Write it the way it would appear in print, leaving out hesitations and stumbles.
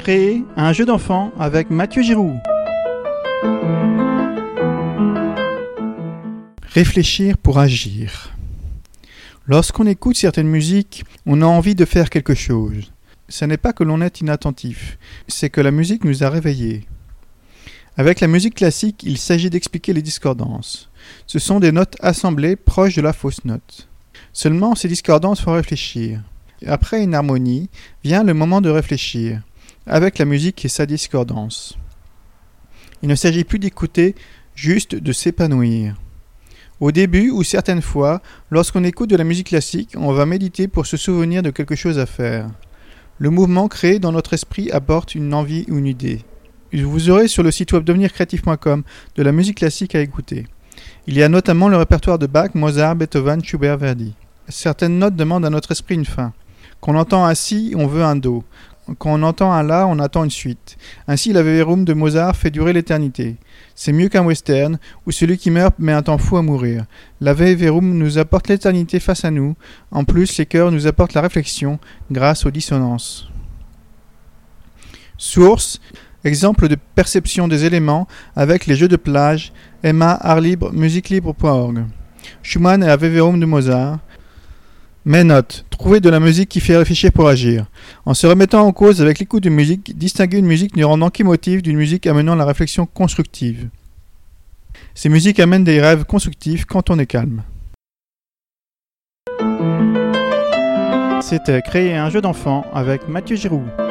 Créer un jeu d'enfant avec Mathieu Giroux. Réfléchir pour agir. Lorsqu'on écoute certaines musiques, on a envie de faire quelque chose. Ce n'est pas que l'on est inattentif, c'est que la musique nous a réveillés. Avec la musique classique, il s'agit d'expliquer les discordances. Ce sont des notes assemblées proches de la fausse note. Seulement, ces discordances font réfléchir. Après une harmonie, vient le moment de réfléchir, avec la musique et sa discordance. Il ne s'agit plus d'écouter, juste de s'épanouir. Au début ou certaines fois, lorsqu'on écoute de la musique classique, on va méditer pour se souvenir de quelque chose à faire. Le mouvement créé dans notre esprit apporte une envie ou une idée. Vous aurez sur le site web devenircreatif.com de la musique classique à écouter. Il y a notamment le répertoire de Bach, Mozart, Beethoven, Schubert, Verdi. Certaines notes demandent à notre esprit une fin. Quand on entend un si, on veut un do. Quand on entend un la, on attend une suite. Ainsi, l'Ave Verum de Mozart fait durer l'éternité. C'est mieux qu'un western, où celui qui meurt met un temps fou à mourir. L'Ave Verum nous apporte l'éternité face à nous. En plus, les chœurs nous apportent la réflexion grâce aux dissonances. Source, exemple de perception des éléments avec les jeux de plage, Emma, Art Libre, musiquelibre.org. Schumann et Ave Verum de Mozart. Mes notes. Trouver de la musique qui fait réfléchir pour agir. En se remettant en cause avec l'écoute de musique, distinguer une musique ne rendant qu'émotive d'une musique amenant la réflexion constructive. Ces musiques amènent des rêves constructifs quand on est calme. C'était Créer un jeu d'enfant avec Mathieu Giroux.